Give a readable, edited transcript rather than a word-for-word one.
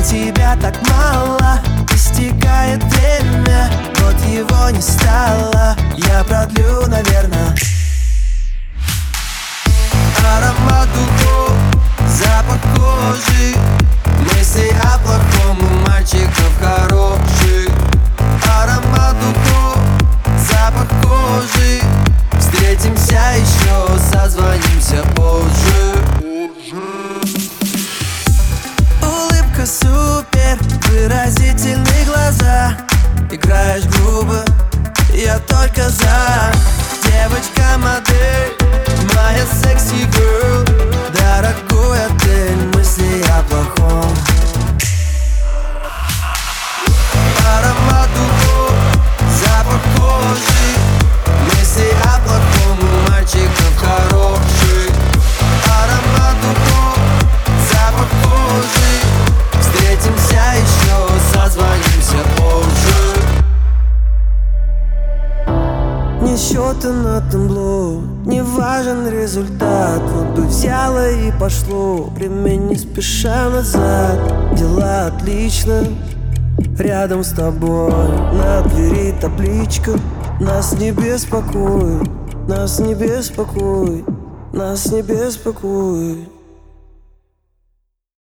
тебя так мало, истекает время, вот его не стало. Я продлю, наверное. Аромат духов, запах кожи, мысли о плохом у мальчиков хороших. Аромат духов, запах кожи, встретимся еще, созвонимся позже. Улыбка супер, выразительные глаза, играешь грубо, я только за. Девочка-модель, моя секси герл, дорогой отель, мысли о плохом. Аромат духов, запах кожи, мысли о плохом у мальчиков хороших. Аромат духов, запах кожи, встретимся еще, созвонимся позже. Не счета на табло, не важен результат. Вот бы взяло и пошло время не спеша назад. Дела отлично, рядом с тобой. На двери табличка: нас не беспокоит, нас не беспокоит, нас не беспокоит.